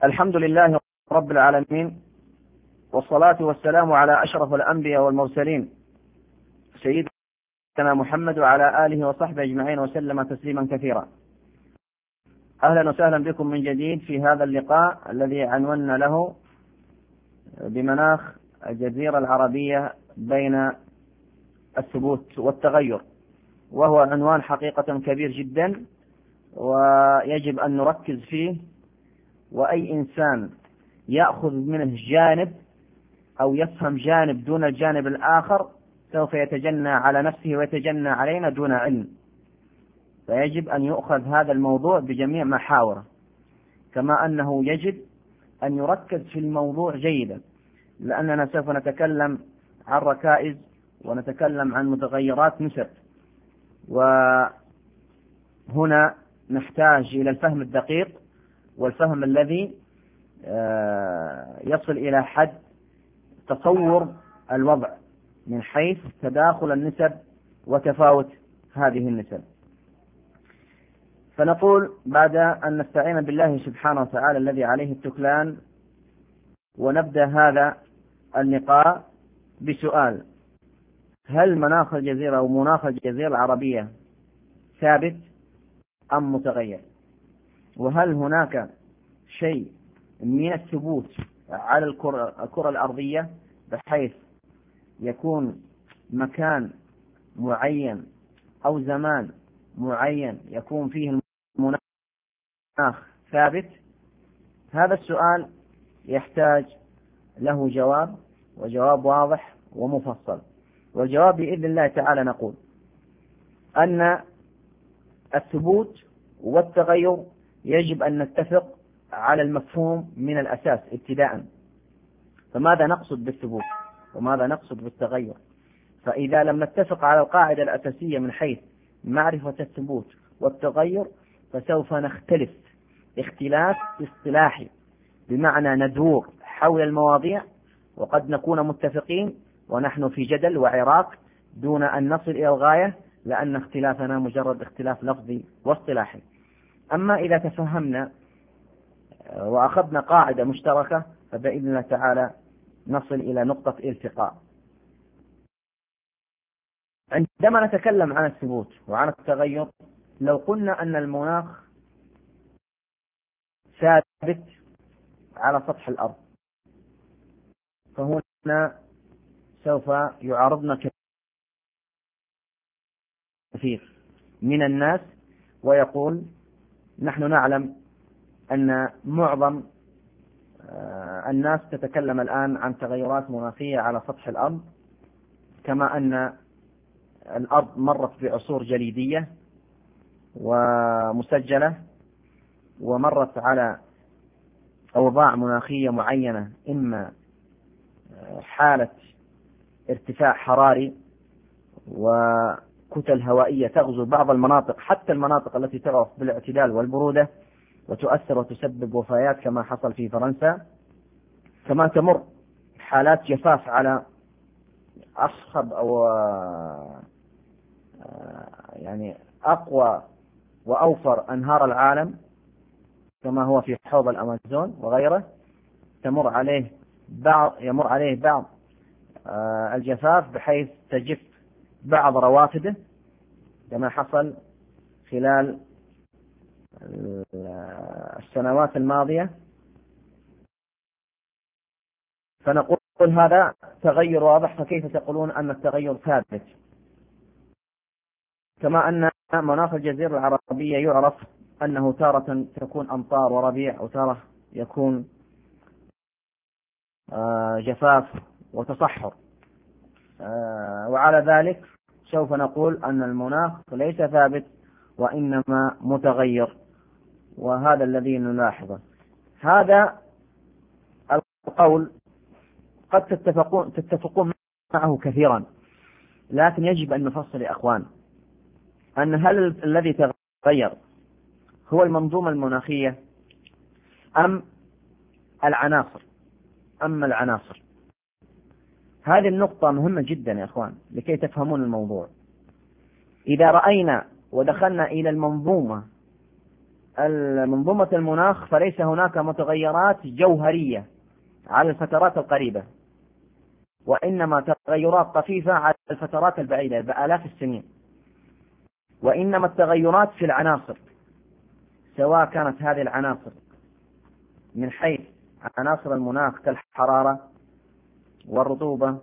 الحمد لله رب العالمين، والصلاة والسلام على أشرف الأنبياء والمرسلين سيدنا محمد وعلى آله وصحبه أجمعين وسلم تسليما كثيرا. أهلا وسهلا بكم من جديد في هذا اللقاء الذي عنونا له بمناخ الجزيرة العربية بين الثبوت والتغير، وهو عنوان حقيقة كبير جدا ويجب أن نركز فيه، وأي إنسان يأخذ منه جانب أو يفهم جانب دون الجانب الآخر سوف يتجنى على نفسه ويتجنى علينا دون علم. فيجب أن يؤخذ هذا الموضوع بجميع محاوره، كما أنه يجب أن يركز في الموضوع جيدا، لأننا سوف نتكلم عن ركائز ونتكلم عن متغيرات نسب، وهنا نحتاج إلى الفهم الدقيق والفهم الذي يصل إلى حد تصور الوضع من حيث تداخل النسب وتفاوت هذه النسب. فنقول بعد أن نستعين بالله سبحانه وتعالى الذي عليه التكلان، ونبدأ هذا اللقاء بسؤال: هل مناخ الجزيرة أو مناخ الجزيرة العربية ثابت أم متغير؟ وهل هناك شيء من الثبوت على الكرة الأرضية بحيث يكون مكان معين أو زمان معين يكون فيه المناخ ثابت؟ هذا السؤال يحتاج له جواب، وجواب واضح ومفصل. والجواب بإذن الله تعالى نقول أن الثبوت والتغير يجب أن نتفق على المفهوم من الأساس ابتداء. فماذا نقصد بالثبوت وماذا نقصد بالتغير؟ فإذا لم نتفق على القاعدة الأساسية من حيث معرفة الثبوت والتغير فسوف نختلف اختلاف اصطلاحي، بمعنى ندور حول المواضيع وقد نكون متفقين ونحن في جدل وعراك دون أن نصل إلى الغاية، لأن اختلافنا مجرد اختلاف لفظي واصطلاحي. أما إذا تفهمنا وأخذنا قاعدة مشتركة فبإذن الله تعالى نصل إلى نقطة التقاء. عندما نتكلم عن الثبوت وعن التغير، لو قلنا أن المناخ ثابت على سطح الأرض، فهنا سوف يعارضنا كثير من الناس ويقول: نحن نعلم أن معظم الناس تتكلم الآن عن تغيرات مناخية على سطح الأرض، كما أن الأرض مرت بعصور جليدية ومسجلة، ومرت على أوضاع مناخية معينة، إما حالة ارتفاع حراري وكتل هوائية تغزو بعض المناطق، حتى المناطق التي تعرف بالاعتدال والبرودة، وتؤثر وتسبب وفيات كما حصل في فرنسا. كما تمر حالات جفاف على أصخب أو يعني أقوى وأوفر أنهار العالم، كما هو في حوض الأمازون وغيره، يمر عليه بعض الجفاف بحيث تجف بعض روافده، كما حصل خلال السنوات الماضية. فنقول هذا تغير واضح، فكيف تقولون أن التغير ثابت؟ كما أن مناخ الجزيرة العربية يعرف أنه تارة تكون أمطار وربيع، وتارة يكون جفاف وتصحر، وعلى ذلك سوف نقول أن المناخ ليس ثابت وإنما متغير، وهذا الذي نلاحظه. هذا القول قد تتفقون معه كثيرا، لكن يجب أن نفصل يا أخوان أن هل الذي تغير هو المنظومة المناخية أم العناصر؟ هذه النقطة مهمة جدا يا أخوان لكي تفهمون الموضوع. إذا رأينا ودخلنا إلى المنظومة منظومة المناخ فليس هناك متغيرات جوهرية على الفترات القريبة، وإنما تغيرات طفيفة على الفترات البعيدة بآلاف السنين، وإنما التغيرات في العناصر، سواء كانت هذه العناصر من حيث عناصر المناخ كالحرارة والرطوبة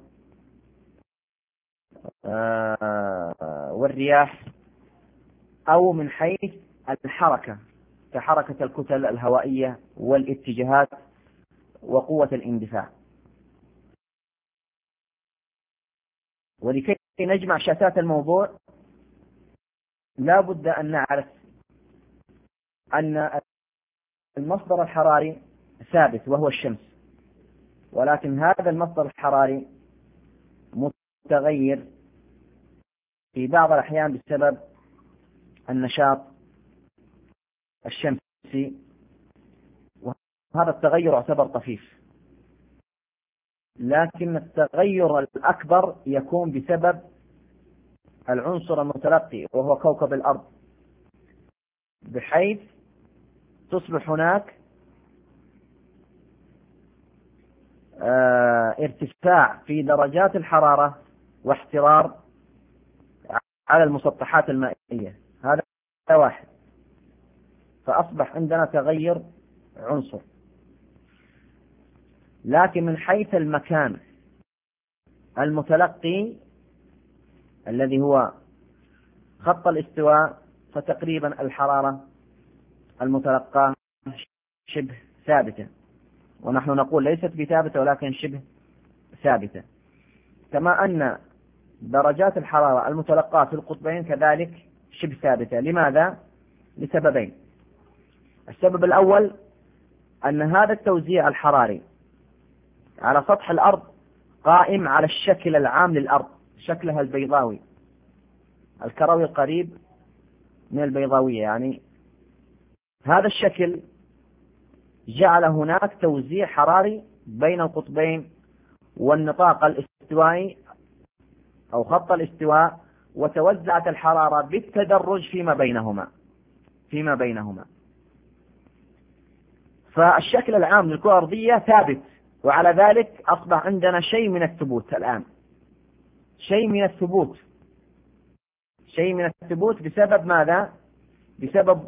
والرياح، أو من حيث الحركة كحركة الكتل الهوائية والاتجاهات وقوة الاندفاع. ولكي نجمع شتات الموضوع لا بد أن نعرف أن المصدر الحراري ثابت وهو الشمس، ولكن هذا المصدر الحراري متغير في بعض الأحيان بسبب النشاط الشمسي، وهذا التغير يعتبر طفيف، لكن التغير الأكبر يكون بسبب العنصر المتلقي وهو كوكب الأرض، بحيث تصبح هناك ارتفاع في درجات الحرارة واحترار على المسطحات المائية. هذا واحد، فأصبح عندنا تغير عنصر. لكن من حيث المكان المتلقي الذي هو خط الاستواء، فتقريبا الحرارة المتلقاة شبه ثابتة، ونحن نقول ليست بثابتة ولكن شبه ثابتة، كما أن درجات الحرارة المتلقاة في القطبين كذلك شبه ثابتة. لماذا؟ لسببين. السبب الأول أن هذا التوزيع الحراري على سطح الأرض قائم على الشكل العام للأرض، شكلها البيضاوي الكروي القريب من البيضاوية، يعني هذا الشكل جعل هناك توزيع حراري بين القطبين والنطاق الاستوائي أو خط الاستواء، وتوزعت الحرارة بالتدرج فيما بينهما. فالشكل العام للكرة الأرضية ثابت، وعلى ذلك أصبح عندنا شيء من الثبوت الآن، شيء من الثبوت بسبب ماذا؟ بسبب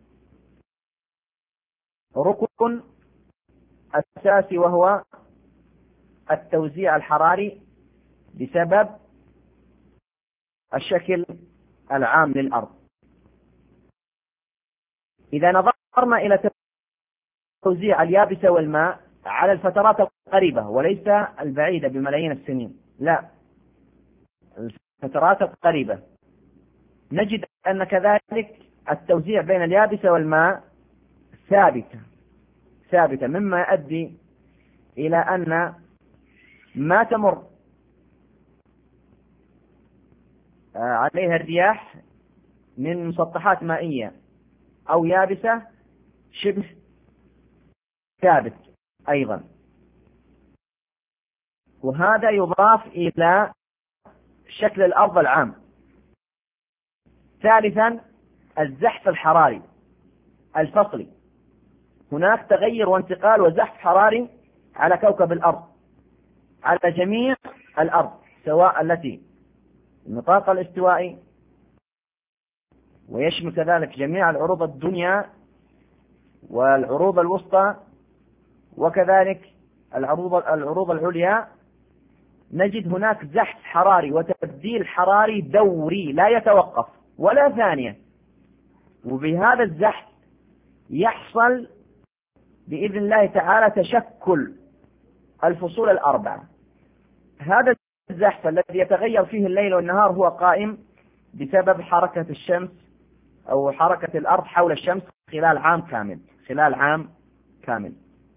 ركن أساسي وهو التوزيع الحراري بسبب الشكل العام للأرض. إذا نظرنا إلى توزيع اليابسة والماء على الفترات القريبة وليس البعيدة بملايين السنين، لا، الفترات القريبة، نجد أن كذلك التوزيع بين اليابسة والماء ثابتة، مما يؤدي إلى أن ما تمر عليها الرياح من مسطحات مائية أو يابسة شبه ثابت أيضا. وهذا يضاف إلى شكل الأرض العام. ثالثا الزحف الحراري الفصلي، هناك تغير وانتقال وزحف حراري على كوكب الأرض، على جميع الأرض، سواء التي النطاق الاستوائي، ويشمل كذلك جميع العروض الدنيا والعروض الوسطى، وكذلك العروض العليا، نجد هناك زحف حراري وتبديل حراري دوري لا يتوقف ولا ثانية. وبهذا الزحف يحصل بإذن الله تعالى تشكل الفصول الأربعة. هذا الزحف الذي يتغير فيه الليل والنهار هو قائم بسبب حركة الشمس أو حركة الأرض حول الشمس خلال عام كامل.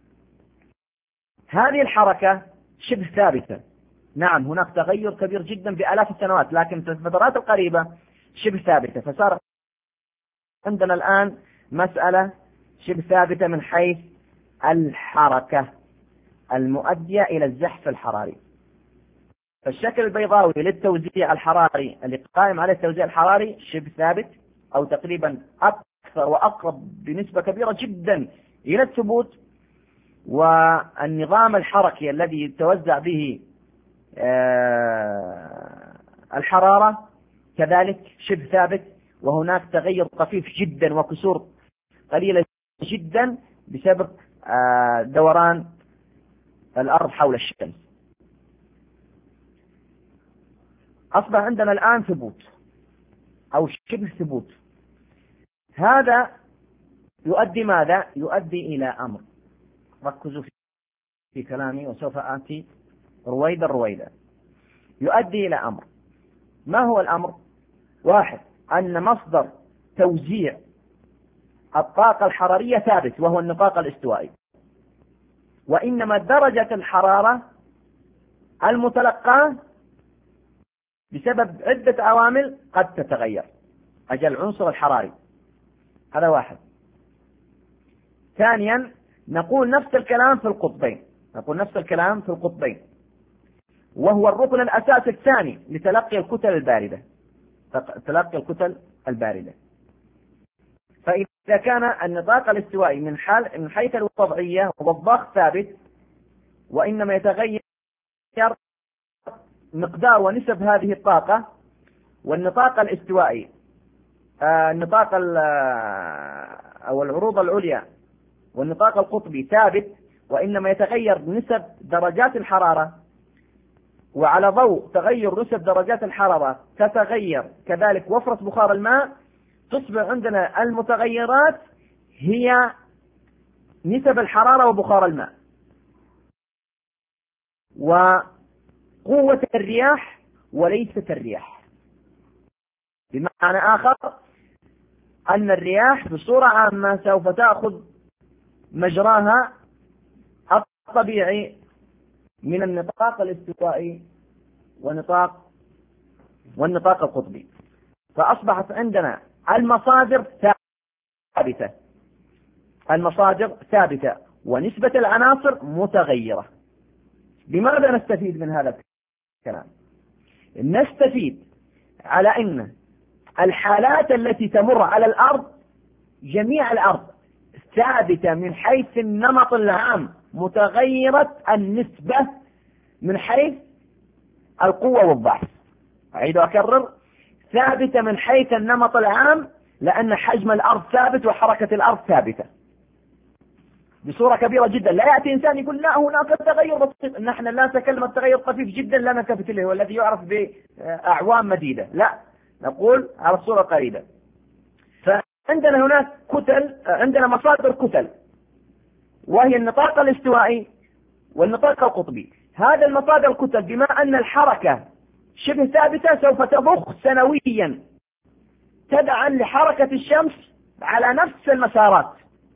هذه الحركة شبه ثابتة، نعم هناك تغير كبير جدا بآلاف السنوات، لكن في الفترات القريبة شبه ثابتة. فصار عندنا الآن مسألة شبه ثابتة من حيث الحركة المؤدية إلى الزحف الحراري. فالشكل البيضاوي للتوزيع الحراري اللي قائم عليه التوزيع الحراري شبه ثابت أو تقريبا أكثر وأقرب بنسبة كبيرة جدا إلى الثبوت. والنظام الحركي الذي يتوزع به الحرارة كذلك شبه ثابت، وهناك تغير طفيف جدا وكسور قليلة جدا بسبب دوران الأرض حول الشمس. أصبح عندنا الآن ثبوت أو شبه ثبوت. هذا يؤدي ماذا؟ يؤدي إلى أمر، ركزوا في كلامي وسوف آتي رويدا. يؤدي إلى أمر. ما هو الأمر؟ واحد، أن مصدر توزيع الطاقة الحرارية ثابت وهو النطاق الاستوائي، وإنما درجة الحرارة المتلقاة بسبب عدة عوامل قد تتغير، أجل العنصر الحراري. هذا واحد. ثانيا، نقول نفس الكلام في القطبين، وهو الركن الأساسي الثاني لتلقي الكتل الباردة. فإذا كان النطاق الاستوائي من حيث الوضعية والضغط ثابت، وإنما يتغير مقدار ونسب هذه الطاقة، والنطاق الاستوائي النطاق أو العروض العليا والنطاق القطبي ثابت، وإنما يتغير نسب درجات الحرارة، وعلى ضوء تغير نسب درجات الحرارة تتغير كذلك وفرة بخار الماء. تصبح عندنا المتغيرات هي نسب الحرارة وبخار الماء وقوة الرياح وليست الرياح. بمعنى آخر، أن الرياح بصورة عامة سوف تأخذ مجراها الطبيعي من النطاق الاستوائي والنطاق القطبي. فأصبحت عندنا المصادر ثابتة ونسبة العناصر متغيرة. لماذا نستفيد من هذا الكلام؟ نستفيد على أن الحالات التي تمر على الأرض، جميع الأرض ثابتة من حيث النمط العام، متغيرة النسبة من حيث القوة والضعف. أعيد وأكرر، ثابتة من حيث النمط العام، لأن حجم الأرض ثابت وحركة الأرض ثابتة بصورة كبيرة جدا. لا يأتي إنسان يقول لا هناك تغير بسيط، نحن لا نتكلم التغير طفيف جدا لا نلتفت إليه والذي يعرف بأعوام مديدة، لا، نقول على الصورة قريبة. فعندنا هناك عندنا مصادر كتل، وهي النطاق الاستوائي والنطاق القطبي. هذا المصادر الكتل بما أن الحركة شبه ثابتة سوف تضخ سنويا تبعا لحركة الشمس على نفس المسارات،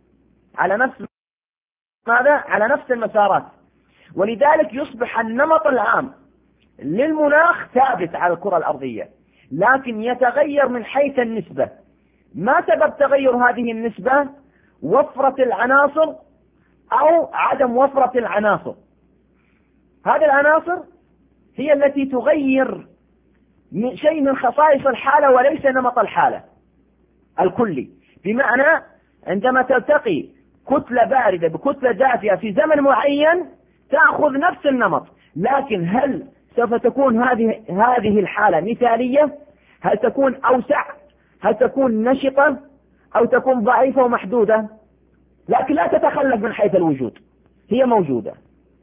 على نفس المسارات. ولذلك يصبح النمط العام للمناخ ثابت على الكرة الأرضية، لكن يتغير من حيث النسبة. ما سبب تغير هذه النسبة؟ وفرة العناصر أو عدم وفرة العناصر. هذه العناصر هي التي تغير شيء من خصائص الحالة وليس نمط الحالة الكلي. بمعنى عندما تلتقي كتلة باردة بكتلة دافئة في زمن معين تأخذ نفس النمط، لكن هل سوف تكون هذه الحالة مثالية؟ هل تكون أوسع؟ هل تكون نشطة؟ أو تكون ضعيفة ومحدودة؟ لكن لا تتخلف من حيث الوجود، هي موجودة.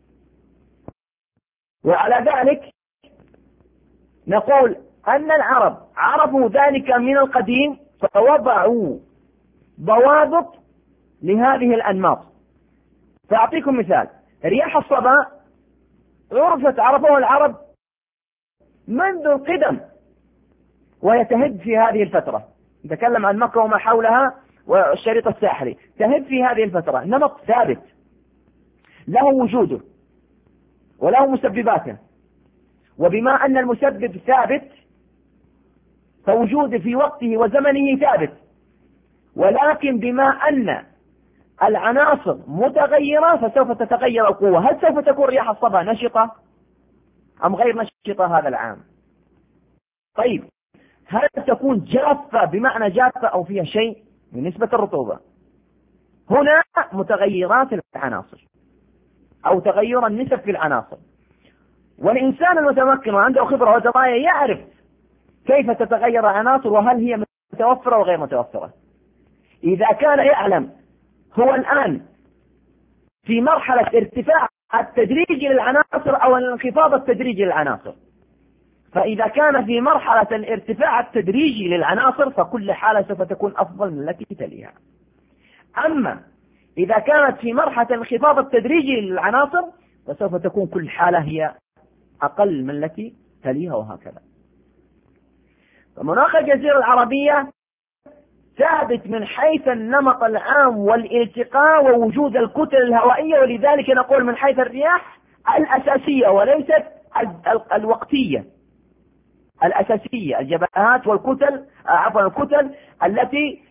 وعلى ذلك نقول أن العرب عرفوا ذلك من القديم، فوضعوا ضوابط لهذه الأنماط. فأعطيكم مثال، رياح الصبا عرفوها العرب منذ القدم، وهي تهب في هذه الفترة. نتكلم عن مكة وما حولها والشريط الساحلي، تهب في هذه الفترة، نمط ثابت له وجوده وله مسبباته. وبما أن المسبب ثابت فوجوده في وقته وزمنه ثابت، ولكن بما أن العناصر متغيرة فسوف تتغير القوة. هل سوف تكون رياح الصبا نشطة أم غير نشطة هذا العام؟ طيب، هل تكون جافة بمعنى جافة أو فيها شيء؟ من نسبة الرطوبة. هنا متغيرات العناصر أو تغير النسب في العناصر، والإنسان المتمكن وعنده خبرة ودراية يعرف كيف تتغير العناصر وهل هي متوفرة وغير متوفرة. إذا كان يعلم هو الآن في مرحلة ارتفاع التدريجي للعناصر أو الانخفاض التدريجي للعناصر، فإذا كان في مرحلة الارتفاع التدريجي للعناصر فكل حالة سوف تكون أفضل من التي تليها. أما إذا كانت في مرحلة الانخفاض التدريجي للعناصر فسوف تكون كل حالة هي أقل من التي تليها، وهكذا. فمناخ الجزيرة العربية ثابت من حيث النمط العام والالتقاء ووجود الكتل الهوائية، ولذلك نقول من حيث الرياح الأساسية وليست الوقتية، الأساسية الجبهات والكتل الكتل التي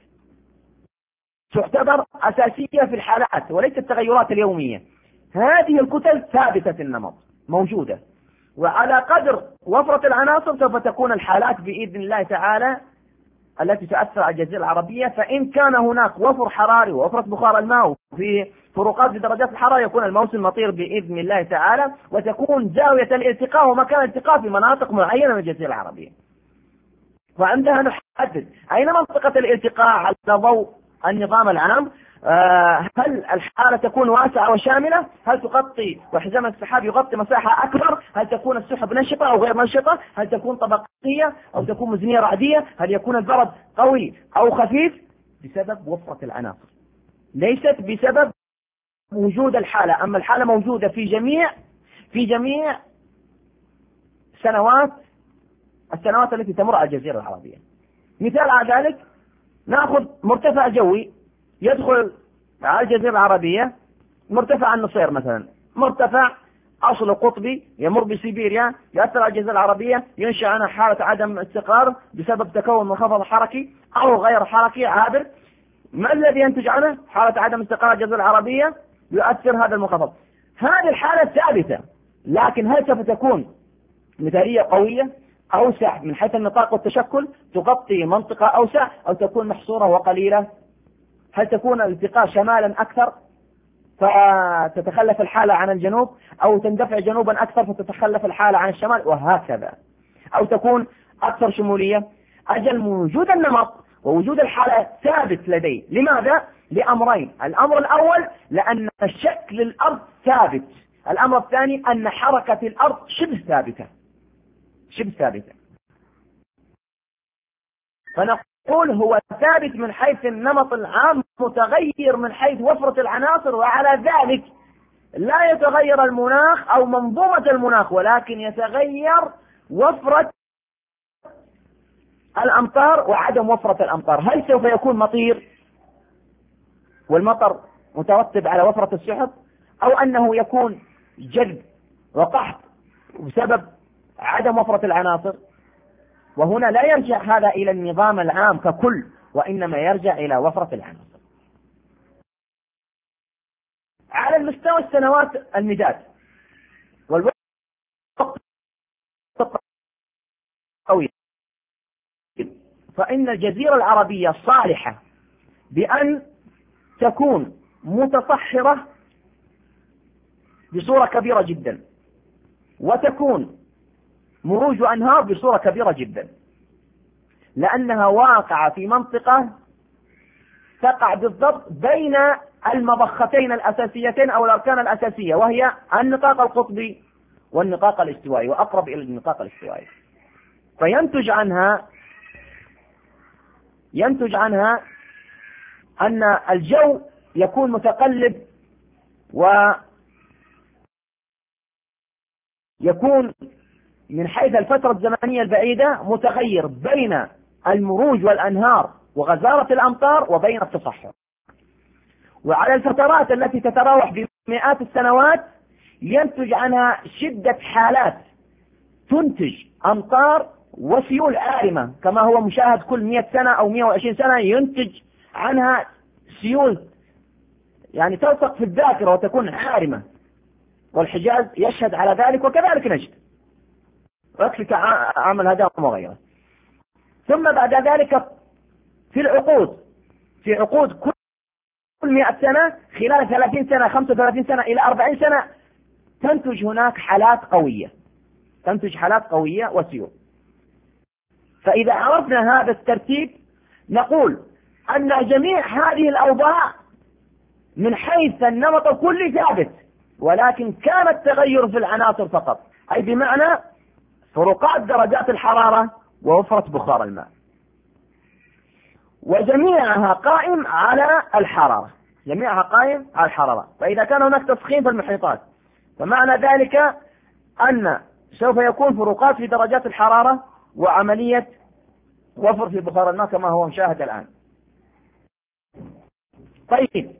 تعتبر أساسية في الحالات وليست التغيرات اليومية. هذه الكتل ثابتة النمط موجودة، وعلى قدر وفرة العناصر سوف تكون الحالات بإذن الله تعالى التي تؤثر على الجزيرة العربية. فإن كان هناك وفر حراري ووفرة بخار الماء في فروقات في درجات الحرارة يكون الموسم مطير بإذن الله تعالى، وتكون زاوية الالتقاء ومكان الالتقاء في مناطق معينة من الجزيرة العربية. وعندها نحدد أين منطقة الالتقاء على ضوء النظام العام. هل الحالة تكون واسعة وشاملة؟ هل تغطي وحزام السحاب يغطي مساحة أكبر؟ هل تكون السحب نشطة أو غير نشطة؟ هل تكون طبقية أو تكون مزنية رعدية؟ هل يكون البرد قوي أو خفيف؟ بسبب وفرة العناصر، ليست بسبب وجود الحالة. أما الحالة موجودة في جميع السنوات التي تمر على الجزيرة العربية. مثال على ذلك نأخذ مرتفع جوي يدخل على الجزيرة العربية، مرتفع النصير مثلا، مرتفع أصل قطبي يمر بسيبيريا، يأثر على الجزيرة العربية، ينشأ عنها حالة عدم استقرار بسبب تكون منخفض حركي أو غير حركي عابر. ما الذي ينتج عنه؟ حالة عدم استقرار الجزيرة العربية يؤثر هذا المنخفض. هذه الحالة ثابتة، لكن هل سوف تكون مثالية قوية أوسع من حيث النطاق والتشكل تغطي منطقة أوسع، أو تكون محصورة وقليلة؟ هل تكون الالتقاء شمالا أكثر فتتخلف الحالة عن الجنوب، أو تندفع جنوبا أكثر فتتخلف الحالة عن الشمال، وهكذا، أو تكون أكثر شمولية؟ أجل وجود النمط ووجود الحالة ثابت لدي. لماذا؟ لأمرين: الأمر الأول لأن شكل الأرض ثابت، الأمر الثاني أن حركة الأرض شبه ثابتة. فنقول هو ثابت من حيث النمط العام، متغير من حيث وفرة العناصر، وعلى ذلك لا يتغير المناخ أو منظومة المناخ، ولكن يتغير وفرة الأمطار وعدم وفرة الأمطار. هل سوف يكون مطير والمطر مترتب على وفرة السحب، أو أنه يكون جذب وقحط بسبب عدم وفرة العناصر؟ وهنا لا يرجع هذا إلى النظام العام ككل، وإنما يرجع إلى وفرة العناصر. على المستوى السنوات المداد والوقت الطويل، فإن الجزيرة العربية صالحة بأن تكون متصحرة بصورة كبيرة جدا، وتكون مروج أنهار بصورة كبيرة جدا، لأنها واقعة في منطقة تقع بالضبط بين المضختين الأساسيتين أو الأركان الأساسية، وهي النطاق القطبي والنطاق الاستوائي، وأقرب إلى النطاق الاستوائي. فينتج عنها أن الجو يكون متقلب، ويكون من حيث الفترة الزمنية البعيدة متغير بين المروج والأنهار وغزارة الأمطار وبين التصحر. وعلى الفترات التي تتراوح بمئات السنوات ينتج عنها شدة حالات تنتج أمطار وسيول عارمة، كما هو مشاهد كل 100 سنة أو 120 سنة ينتج عنها سيول يعني تلصق في الذاكرة وتكون عارمة، والحجاز يشهد على ذلك، وكذلك نجد، ويكفيك عمل هدام وغيره. ثم بعد ذلك في في عقود كل 100 سنة خلال 30 سنة 35 سنة إلى 40 سنة تنتج هناك حالات قوية، تنتج حالات قوية وسيول. فإذا عرفنا هذا الترتيب نقول أن جميع هذه الأوضاع من حيث النمط الكلي ثابت، ولكن كان التغير في العناصر فقط، أي بمعنى فروقات درجات الحرارة ووفرة بخار الماء، وجميعها قائم على الحرارة، جميعها قائم على الحرارة. فإذا كان هناك تسخين في المحيطات فمعنى ذلك أن سوف يكون فروقات في درجات الحرارة وعملية وفر في بخار الماء كما هو مشاهد الآن. طيب،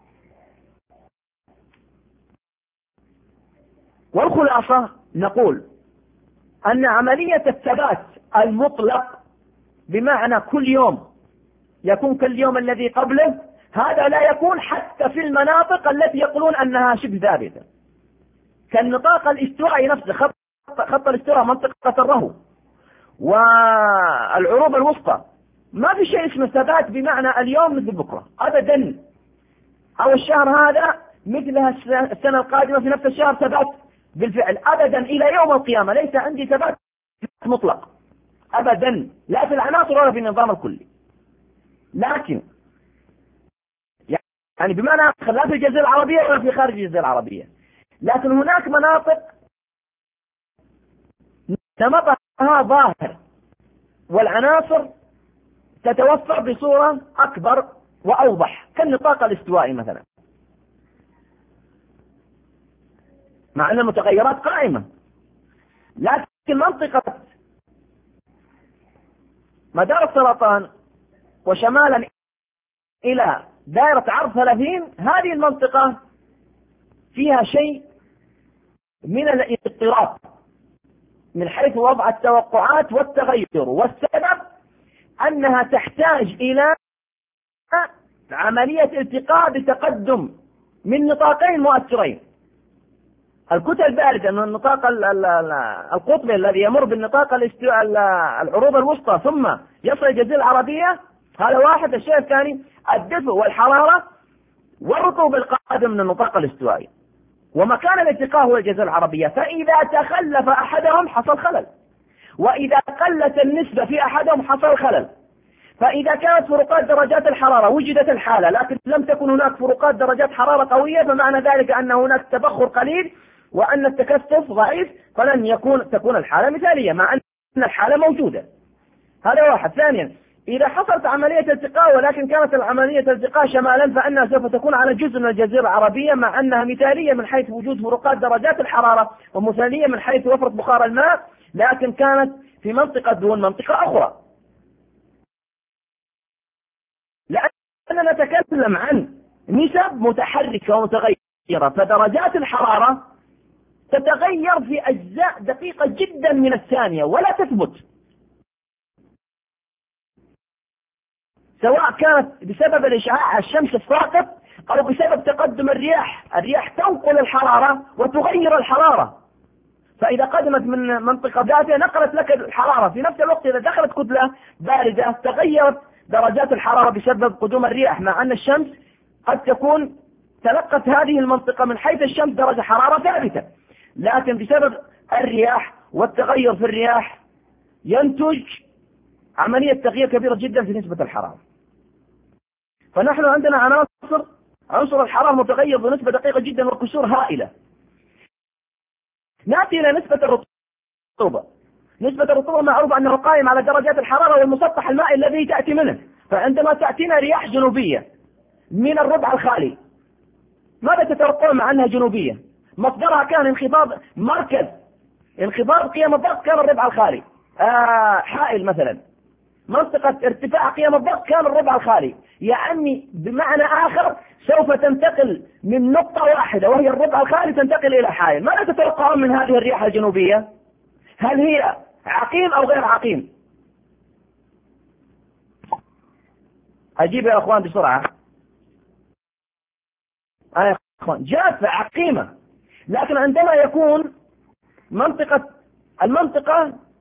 والخلاصة نقول أن عملية الثبات المطلق بمعنى كل يوم يكون كاليوم الذي قبله، هذا لا يكون حتى في المناطق التي يقولون أنها شبه ثابتة، كالنطاق الاستوائي نفسه، خط الاستواء، منطقة الرهو والعروبة الوسطى، ما في شيء اسمه ثبات بمعنى اليوم مثل بكرة أبدا، أو الشهر هذا مثل السنة القادمة في نفس الشهر ثبات بالفعل أبدا إلى يوم القيامة. ليس عندي ثبات مطلق أبدا، لا في العناصر ولا في النظام الكلي. لكن يعني بمعنى لا في الجزيرة العربية ولا في خارج الجزيرة العربية، لكن هناك مناطق نمطها ظاهر والعناصر تتوفر بصورة أكبر وأوضح، كالنطاق الاستوائي مثلا، مع أن المتغيرات قائمة، لكن منطقة مدار السرطان وشمالا إلى دائرة عرض 30 هذه المنطقة فيها شيء من الاضطراب من حيث وضع التوقعات والتغير، والسبب أنها تحتاج إلى عملية التقاء بتقدم من نطاقين مؤثرين، الكتل الباردة من النطاق القطبي الذي يمر بالنطاق العروبة الوسطى ثم يصل الجزيرة العربية، هذا واحد. الشيء الثاني الدفء والحرارة والرطوبة القادم من النطاق الاستوائي، ومكان الالتقاء هو الجزيرة العربية. فإذا تخلف أحدهم حصل خلل، وإذا قلت النسبة في أحدهم حصل خلل. فإذا كانت فروقات درجات الحرارة وجدت الحالة لكن لم تكن هناك فروقات درجات حرارة قوية، فمعنى ذلك أن هناك تبخر قليل وأن التكثف ضعيف، فلن تكون الحالة مثالية مع أن الحالة موجودة. هذا واحد. ثانيا، إذا حصلت عملية التقاء ولكن كانت العملية التقاء شمالا فإنها سوف تكون على جزء من الجزيرة العربية، مع أنها مثالية من حيث وجود فروقات درجات الحرارة ومثالية من حيث وفرة بخار الماء، لكن كانت في منطقة دون منطقة أخرى، لأننا نتكلم عن نسب متحركة ومتغيرة، فدرجات الحرارة تتغير في أجزاء دقيقة جدا من الثانية ولا تثبت، سواء كانت بسبب الإشعاع الشمس الساقط أو بسبب تقدم الرياح تنقل الحرارة وتغير الحرارة. فإذا قدمت من منطقة دافئة نقلت لك الحرارة، في نفس الوقت إذا دخلت كتلة باردة تغيرت درجات الحرارة بسبب قدوم الرياح، مع أن الشمس قد تكون تلقت هذه المنطقة من حيث الشمس درجة حرارة ثابتة، لكن بسبب الرياح والتغير في الرياح ينتج عملية تغيير كبيرة جدا في نسبة الحرارة. فنحن عندنا عنصر الحرارة متغير بنسبة دقيقة جدا وكسور هائلة. نأتي إلى نسبة الرطوبة. نسبة الرطوبة معروف أنه قائم على درجات الحرارة والمسطح المائي الذي تأتي منه. فعندما تأتينا رياح جنوبية من الربع الخالي، ماذا تتوقعون مع أنها جنوبية؟ مصدرها كان انخفاض قيم الضغط كان الربع الخالي، حائل مثلا، منطقة ارتفاع قيم الضغط كان الربع الخالي، يعني بمعنى آخر سوف تنتقل من نقطة واحدة وهي الربع الخالي تنتقل إلى حائل. ماذا تتوقعون من هذه الرياح الجنوبية؟ هل هي عقيم أو غير عقيم؟ أجيب يا أخوان بسرعة. يا أخوان جافة عقيمة، لكن عندما يكون منطقة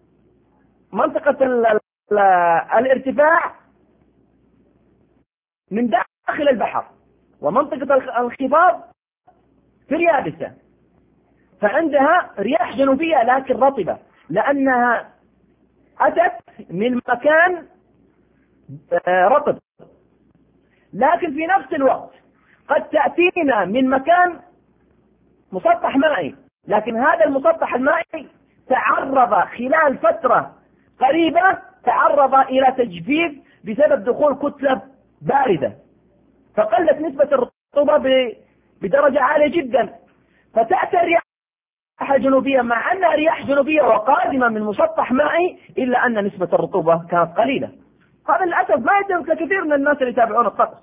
الارتفاع من داخل البحر، ومنطقة الانخفاض في اليابسة، فعندها رياح جنوبية لكن رطبة، لأنها أتت من مكان رطب. لكن في نفس الوقت قد تأتينا من مكان مسطح مائي، لكن هذا المسطح المائي تعرض خلال فترة قريبة إلى تجفيف بسبب دخول كتلة باردة، فقلت نسبة الرطوبة بدرجة عالية جدا، فتأتي الرياح الجنوبية مع أنها رياح جنوبية وقادمة من مسطح مائي، إلا أن نسبة الرطوبة كانت قليلة. هذا للأسف ما يدرك كثير من الناس اللي يتابعون الطقس.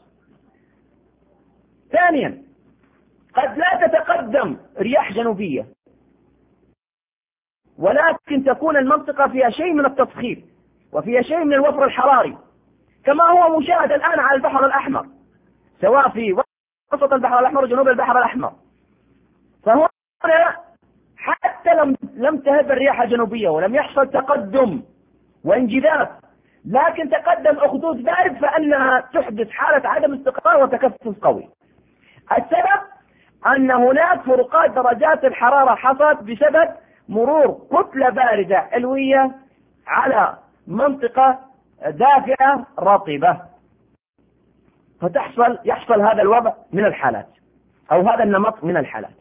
ثانيا، قد لا تتقدم رياح جنوبية، ولكن تكون المنطقة فيها شيء من التضخيم وفيها شيء من الوفر الحراري، كما هو مشاهد الآن على البحر الأحمر، سواء في وسط البحر الأحمر وجنوب البحر الأحمر. فهنا حتى لم تهب الرياح الجنوبية ولم يحصل تقدم وانجذاب، لكن تقدم أخدود بارد، فإنها تحدث حالة عدم استقرار وتكثف قوي. السبب أن هناك فروقات درجات الحرارة حصلت بسبب مرور كتلة باردة علوية على منطقة دافئة رطبة، يحصل هذا الوضع من الحالات، أو هذا النمط من الحالات.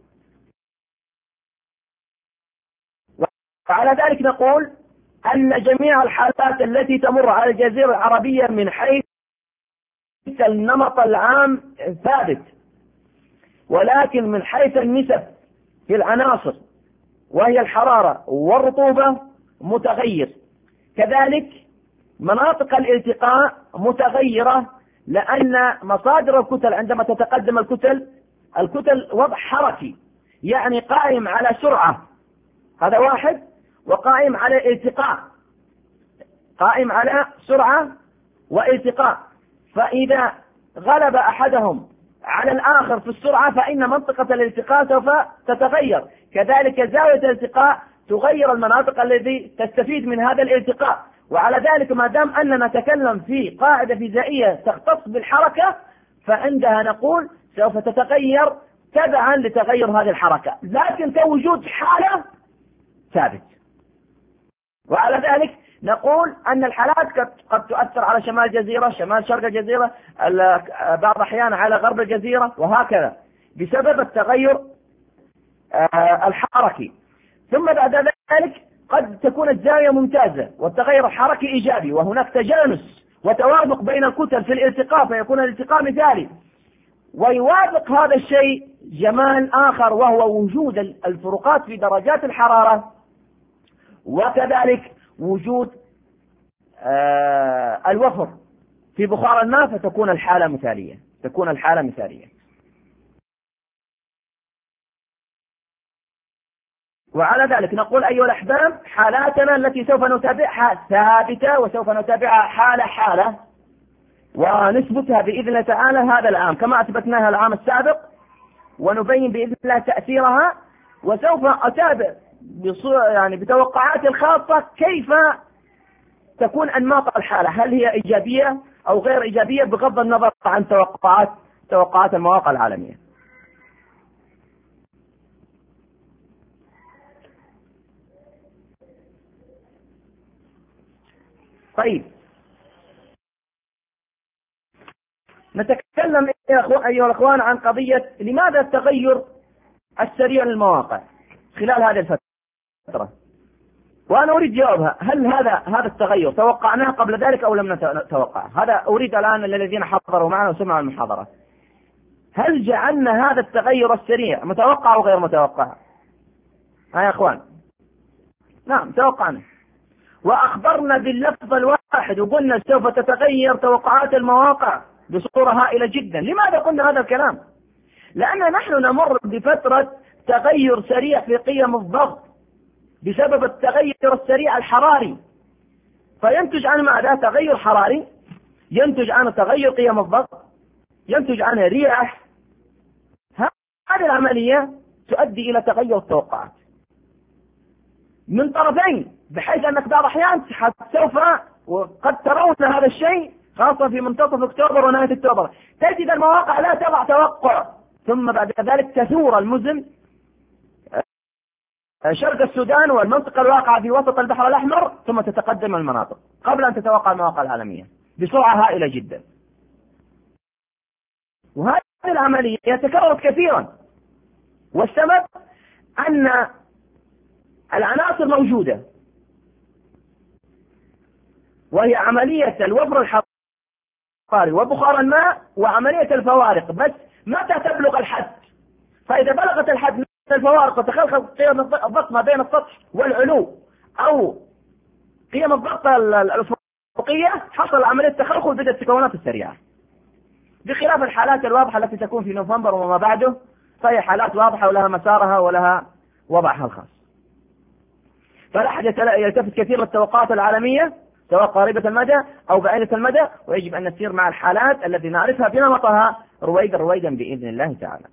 وعلى ذلك نقول أن جميع الحالات التي تمر على الجزيرة العربية من حيث النمط العام ثابت، ولكن من حيث النسب في العناصر وهي الحرارة والرطوبة متغير. كذلك مناطق الالتقاء متغيرة، لأن مصادر الكتل عندما تتقدم الكتل وضع حركي، يعني قائم على سرعة، هذا واحد، وقائم على التقاء، قائم على سرعة والتقاء. فإذا غلب أحدهم على الآخر في السرعة فإن منطقة الالتقاء سوف تتغير، كذلك زاوية الالتقاء تغير المناطق التي تستفيد من هذا الالتقاء. وعلى ذلك ما دام أننا نتكلم في قاعدة فيزيائية تختص بالحركة، فعندها نقول سوف تتغير تبعا لتغير هذه الحركة، لكن كوجود حالة ثابت. وعلى ذلك نقول أن الحالات قد تؤثر على شمال الجزيرة، شمال شرق الجزيرة، بعض الأحيان على غرب الجزيرة، وهكذا بسبب التغير الحركي. ثم بعد ذلك قد تكون الزاوية ممتازة والتغير الحركي إيجابي، وهناك تجانس وتوافق بين الكتل في الالتقاء، فيكون الالتقاء مثالي. ويوافق هذا الشيء جمال آخر، وهو وجود الفروقات في درجات الحرارة، وكذلك وجود الوفر في بخار الماء، فتكون الحالة مثالية. وعلى ذلك نقول أيها الأحباب، حالاتنا التي سوف نتابعها ثابتة، وسوف نتابعها حالة ونثبتها بإذن الله تعالى هذا العام كما أثبتناها العام السابق، ونبين بإذن الله تأثيرها. وسوف أتابع بتوقعاتي الخاصة كيف تكون أنماط الحالة، هل هي إيجابية أو غير إيجابية، بغض النظر عن توقعات المواقع العالمية. طيب، نتكلم أيها الأخوان عن قضية لماذا التغير السريع للمواقع خلال هذه الفترة، وأنا أريد جوابها. هل هذا التغير توقعناه قبل ذلك أو لم نتوقع؟ هذا أريد الآن الذين حضروا معنا وسمعوا المحاضرة، هل جعلنا هذا التغير السريع متوقع أو غير متوقع؟ يا أخوان، نعم توقعنا، وأخبرنا باللفظ الواحد وقلنا سوف تتغير توقعات المواقع بصورة هائلة جدا. لماذا قلنا هذا الكلام؟ لأن نحن نمر بفترة تغير سريع في قيم الضغط بسبب التغير السريع الحراري، فينتج عن ماذا؟ تغير حراري، ينتج عن تغير قيم الضغط، ينتج عن رياح. هذه العملية تؤدي إلى تغير التوقعات من طرفين، بحيث أنك بعض الأحيان سوف وقد ترون هذا الشيء خاصة في منتصف أكتوبر ونهاية أكتوبر، تجد المواقع لا تضع توقع، ثم بعد ذلك تثور المزن شرق السودان والمنطقة الواقعة في وسط البحر الأحمر، ثم تتقدم المناطق قبل أن تتوقع المواقع العالمية بسرعة هائلة جدا. وهذه العملية تكررت كثيرا، والسبب أن العناصر موجودة، وهي عملية الوفر الحراري وبخار الماء وعملية الفوارق، بس متى تبلغ الحد؟ فإذا بلغت الحد من الفوارق وتخلخل قيم الضغط ما بين السطح والعلو أو قيم الضغط الأفقية، حصل عملية تخلخل بدأت التكونات السريعة، بخلاف الحالات الواضحة التي تكون في نوفمبر وما بعده، فهي حالات واضحة ولها مسارها ولها وضعها الخاص. فلا أحد يلتفت كثير للتوقعات العالمية سواء قريبة المدى أو بعيدة المدى، ويجب أن نسير مع الحالات التي نعرفها بنمطها رويدا بإذن الله تعالى.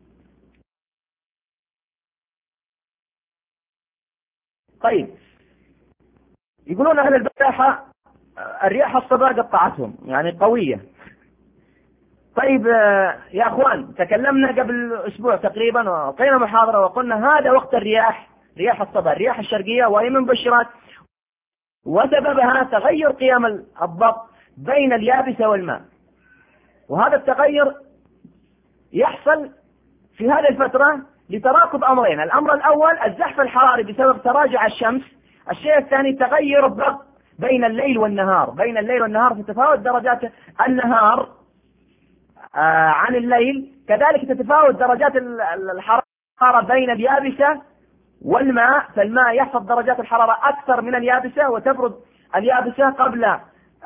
طيب، يقولون أهل الباحة الرياح الصبا قطعتهم، يعني قوية. طيب يا أخوان، تكلمنا قبل أسبوع تقريبا وقينا محاضرة وقلنا هذا وقت الرياح، رياح الصبا، الرياح الشرقية، وهي من مبشرات، وسببها تغير قيم الضغط بين اليابسة والماء. وهذا التغير يحصل في هذه الفترة لتراكب أمرين: الأمر الأول الزحف الحراري بسبب تراجع الشمس، الشيء الثاني تغير الضغط بين الليل والنهار. بين الليل والنهار تتفاوت درجات النهار عن الليل، كذلك تتفاوت درجات الحرارة بين اليابسة والماء، فالماء يحفظ درجات الحرارة أكثر من اليابسة، وتبرد اليابسة قبل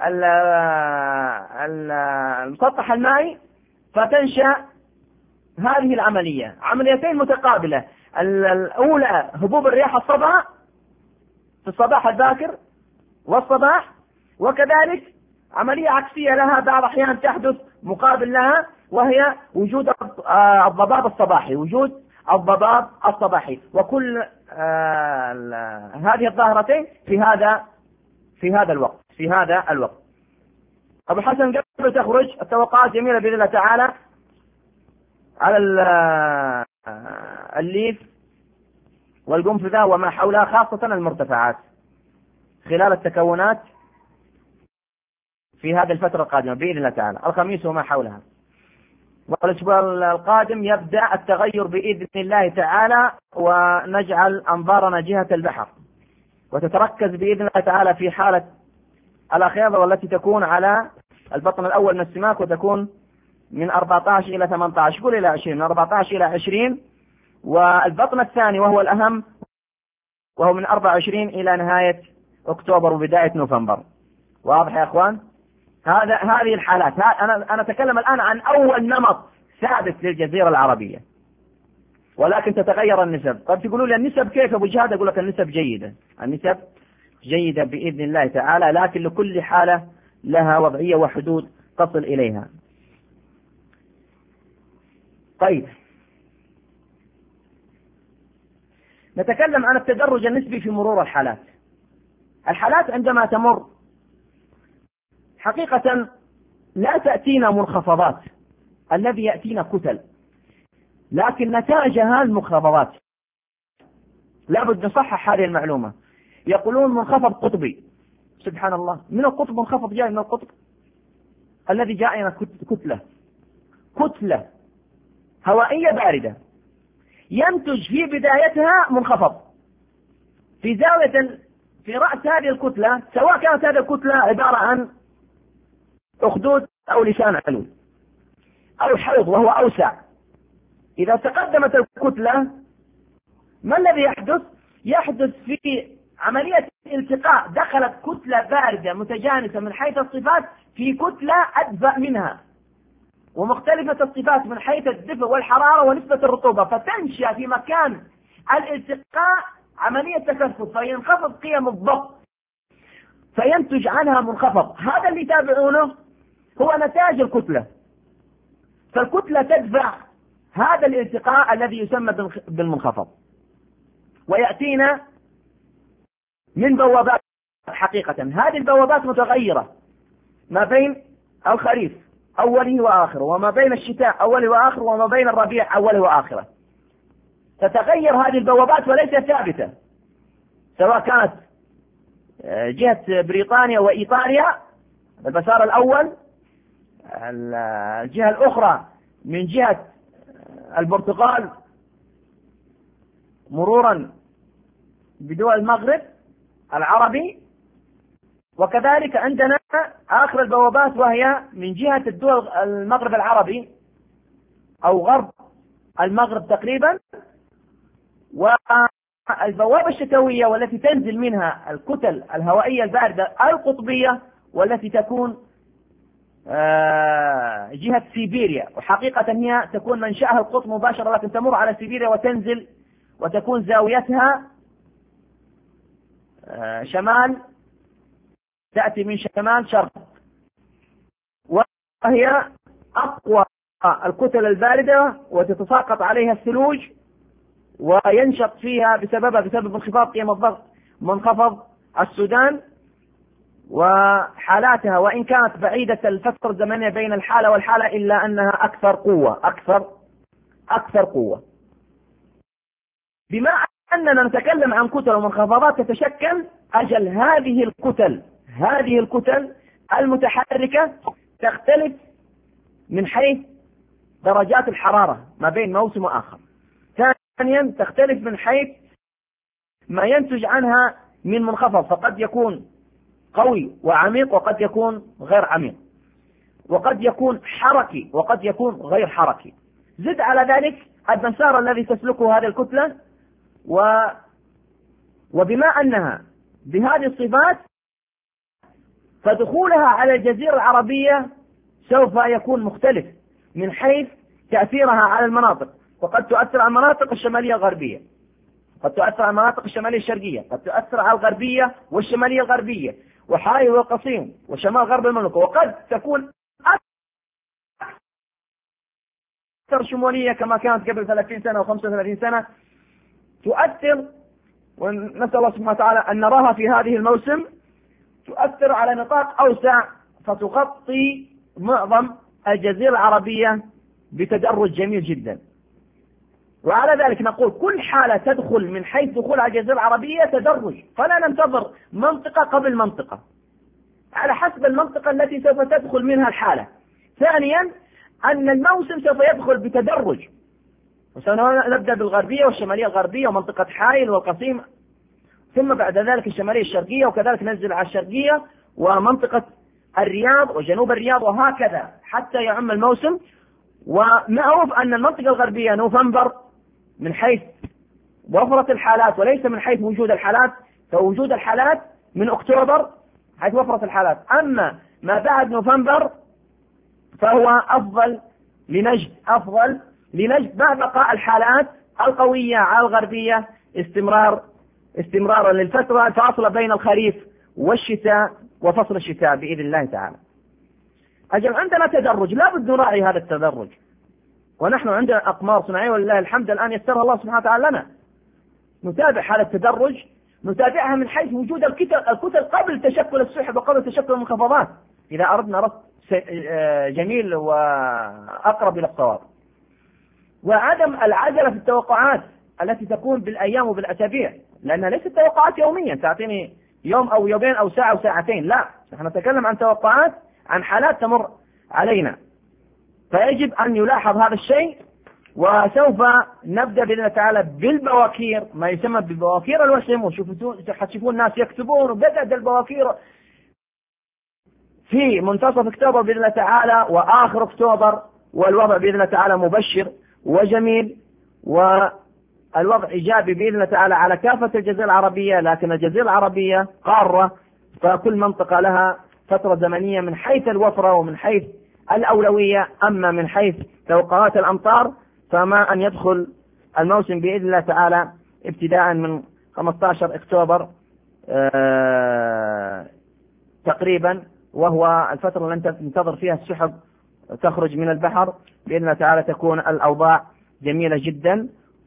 المسطح المائي، فتنشأ هذه العملية عمليتين متقابلة: الأولى هبوب الرياح الصبا في الصباح الباكر والصباح، وكذلك عملية عكسية لها بعض الأحيان تحدث مقابل لها، وهي وجود الضباب الصباحي، وجود الضباب الصباحي. وكل هذه الظاهرتين في هذا الوقت. أبو حسن، قبل تخرج التوقعات جميلة بإذن الله تعالى على الليف والقنفذة وما حولها، خاصة المرتفعات، خلال التكونات في هذه الفترة القادمة بإذن الله تعالى، الخميس وما حولها. والأسبوع القادم يبدأ التغير بإذن الله تعالى، ونجعل أنظارنا جهة البحر، وتتركز بإذن الله تعالى في حالة الأخيضة، والتي تكون على البطن الأول من السماك، وتكون من 14 إلى 18، قول إلى 20، من 14 إلى 20، والبطن الثاني وهو الأهم وهو من 24 إلى نهاية أكتوبر وبداية نوفمبر. واضح يا أخوان؟ هذه الحالات. أنا أتكلم الآن عن أول نمط ثابت للجزيرة العربية، ولكن تتغير النسب. طيب تقولوا لي النسب كيف أبو جهاد؟ أقول لك النسب جيدة، النسب جيدة بإذن الله تعالى، لكن لكل حالة لها وضعية وحدود تصل إليها. طيب، نتكلم عن التدرج النسبي في مرور الحالات. الحالات عندما تمر حقيقة لا تأتينا منخفضات، الذي يأتينا كتل، لكن نتاجها المنخفضات. لابد نصحح هذه المعلومة. يقولون منخفض قطبي، سبحان الله، من القطب منخفض جاي من القطب الذي جاءنا كتلة هوائية باردة، ينتج في بدايتها منخفض في زاوية في رأس هذه الكتلة، سواء كانت هذه الكتلة عبارة عن أخدود أو لسان علوي أو حوض وهو أوسع. إذا تقدمت الكتلة ما الذي يحدث؟ يحدث في عملية التقاء، دخلت كتلة باردة متجانسة من حيث الصفات في كتلة أدفأ منها ومختلفة الصفات من حيث الدفء والحرارة ونسبة الرطوبة، فتنشأ في مكان الالتقاء عملية تكثف، فينخفض قيم الضغط فينتج عنها منخفض. هذا اللي تابعونه هو نتاج الكتلة، فالكتلة تدفع هذا الالتقاء الذي يسمى بالمنخفض، ويأتينا من بوابات. حقيقة هذه البوابات متغيرة ما بين الخريف أوله وآخره، وما بين الشتاء أوله وآخره، وما بين الربيع أوله وآخره. تتغير هذه البوابات وليست ثابتة، سواء كانت جهة بريطانيا وإيطاليا المسار الأول، الجهة الأخرى من جهة البرتغال مرورا بدول المغرب العربي، وكذلك عندنا آخر البوابات وهي من جهة الدول المغرب العربي أو غرب المغرب تقريبا. والبوابة الشتوية والتي تنزل منها الكتل الهوائية الباردة القطبية، والتي تكون جهة سيبيريا، وحقيقة هي تكون منشأها القطب مباشرة، لكن تمر على سيبيريا وتنزل وتكون زاويتها شمال، تأتي من شمال شرق، وهي أقوى الكتل الباردة وتتساقط عليها الثلوج وينشط فيها بسبب انخفاض قيم الضغط منخفض السودان. وحالاتها وإن كانت بعيدة الفترة الزمنية بين الحالة والحالة إلا أنها أكثر قوة. بما أننا نتكلم عن كتل ومنخفضات تتشكل، أجل هذه الكتل المتحركة تختلف من حيث درجات الحرارة ما بين موسم وآخر. ثانيا تختلف من حيث ما ينتج عنها من منخفض، فقد يكون قوي وعميق وقد يكون غير عميق، وقد يكون حركي وقد يكون غير حركي. زد على ذلك المسار الذي تسلكه هذه الكتلة، وبما أنها بهذه الصفات فدخولها على الجزيرة العربية سوف يكون مختلف من حيث تأثيرها على المناطق، وقد تؤثر على المناطق الشمالية الغربية، قد تؤثر على المناطق الشمالية الشرقية، قد تؤثر على الغربية والشمالية الغربية وحائل والقصيم وشمال غرب المملكة، وقد تكون أكثر شمولية كما كانت قبل 30 سنة و 35 سنة، تؤثر، ونسأل الله سبحانه وتعالى أن نراها في هذه الموسم، تؤثر على نطاق أوسع فتغطي معظم الجزيرة العربية بتدرج جميل جدا. وعلى ذلك نقول كل حالة تدخل من حيث دخول على الجزيرة العربية تدرج، فلا ننتظر منطقة قبل منطقة، على حسب المنطقة التي سوف تدخل منها الحالة. ثانيا أن الموسم سوف يدخل بتدرج، وسنبدأ بالغربية والشمالية الغربية ومنطقة حائل والقصيم، ثم بعد ذلك الشمالية الشرقية، وكذلك ننزل على الشرقية ومنطقة الرياض وجنوب الرياض، وهكذا حتى يعم الموسم. ومعروف أن المنطقة الغربية نوفمبر من حيث وفرة الحالات وليس من حيث وجود الحالات، فوجود الحالات من أكتوبر حيث وفرة الحالات، أما ما بعد نوفمبر فهو أفضل لنجد مع بقاء الحالات القوية على الغربية استمرارا للفترة الفاصلة بين الخريف والشتاء وفصل الشتاء بإذن الله تعالى. أجل عندنا تدرج، لا بد نراعي هذا التدرج، ونحن عندنا أقمار صناعية ولله الحمد الآن يسرها الله سبحانه وتعالى لنا، نتابع هذا التدرج، نتابعها من حيث وجود الكتل قبل تشكل السحب وقبل تشكل المنخفضات، إذا أردنا رصد جميل وأقرب إلى الصواب. وعدم العجلة في التوقعات التي تكون بالأيام وبالأسابيع، لأنها ليست توقعات يوميا تعطيني يوم أو يومين أو ساعة أو ساعتين، لا، نحن نتكلم عن توقعات عن حالات تمر علينا، فيجب أن يلاحظ هذا الشيء. وسوف نبدأ بإذن الله تعالى بالبواكير، ما يسمى ببواكير الوسم، وتشوفون الناس يكتبون، وبدأت البواكير في منتصف أكتوبر بإذن الله تعالى وآخر أكتوبر، والوضع بإذن الله تعالى مبشر وجميل، والوضع إيجابي بإذن الله تعالى على كافة الجزيرة العربية. لكن الجزيرة العربية قارة، فكل منطقة لها فترة زمنية من حيث الوفرة ومن حيث الأولوية. أما من حيث توقعات الأمطار فما أن يدخل الموسم بإذن الله تعالى ابتداء من 15 أكتوبر تقريبا، وهو الفترة التي ننتظر فيها السحب تخرج من البحر بإذن الله تعالى، تكون الأوضاع جميلة جدا،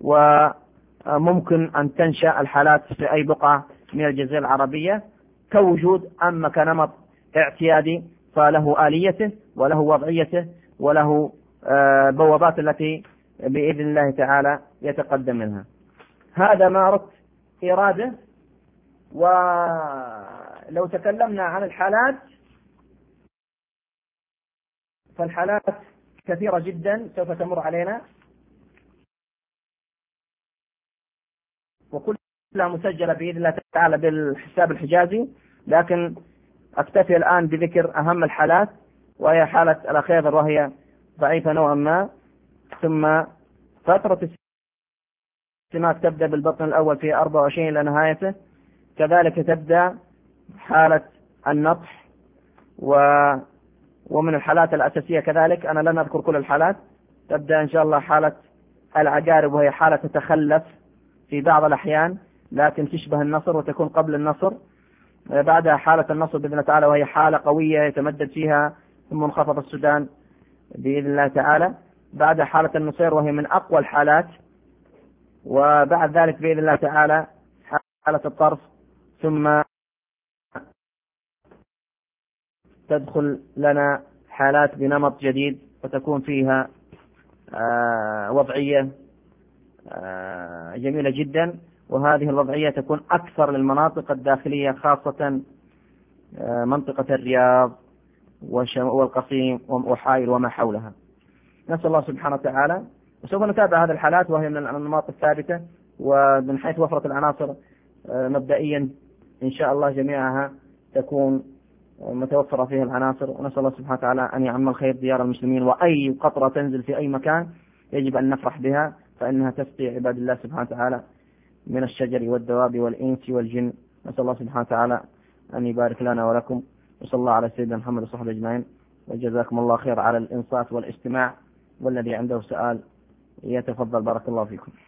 وممكن أن تنشأ الحالات في أي بقعة من الجزيرة العربية كوجود. أما كنمط اعتيادي فله آليته وله وضعيته وله بوابات التي بإذن الله تعالى يتقدم منها. هذا ما أردت إراده. ولو تكلمنا عن الحالات فالحالات كثيرة جدا سوف تمر علينا، وكلها مسجلة بإذن الله تعالى بالحساب الحجازي، لكن أكتفي الآن بذكر أهم الحالات، وهي حالة الأخيضر وهي ضعيفة نوعا ما، ثم فترة السماك تبدأ بالبطن الأول في 24 إلى نهايته، كذلك تبدأ حالة النطح، ومن الحالات الأساسية كذلك أنا لن أذكر كل الحالات، تبدأ إن شاء الله حالة العقارب، وهي حالة تتخلف في بعض الأحيان لكن تشبه النصر وتكون قبل النصر. بعدها حالة النصر بإذن الله تعالى، وهي حالة قوية يتمدد فيها ثم منخفض السودان بإذن الله تعالى. بعدها حالة النصير وهي من أقوى الحالات، وبعد ذلك بإذن الله تعالى حالة الطرف، ثم تدخل لنا حالات بنمط جديد وتكون فيها وضعية جميلة جدا، وهذه الوضعية تكون أكثر للمناطق الداخلية، خاصة منطقة الرياض والقصيم وحائل وما حولها. نسأل الله سبحانه وتعالى، وسوف نتابع هذه الحالات وهي من الأنماط الثابتة، ومن حيث وفرة العناصر مبدئيا إن شاء الله جميعها تكون متوفرة فيها العناصر. ونسأل الله سبحانه وتعالى أن يعم الخير ديار المسلمين، وأي قطرة تنزل في أي مكان يجب أن نفرح بها، فإنها تسقي عباد الله سبحانه وتعالى من الشجر والدواب والإنس والجن. نسأل الله سبحانه وتعالى أن يبارك لنا ولكم، وصلى الله على سيدنا محمد وصحبه أجمعين، وجزاكم الله خير على الإنصات والاستماع، والذي عنده سؤال يتفضل، بارك الله فيكم.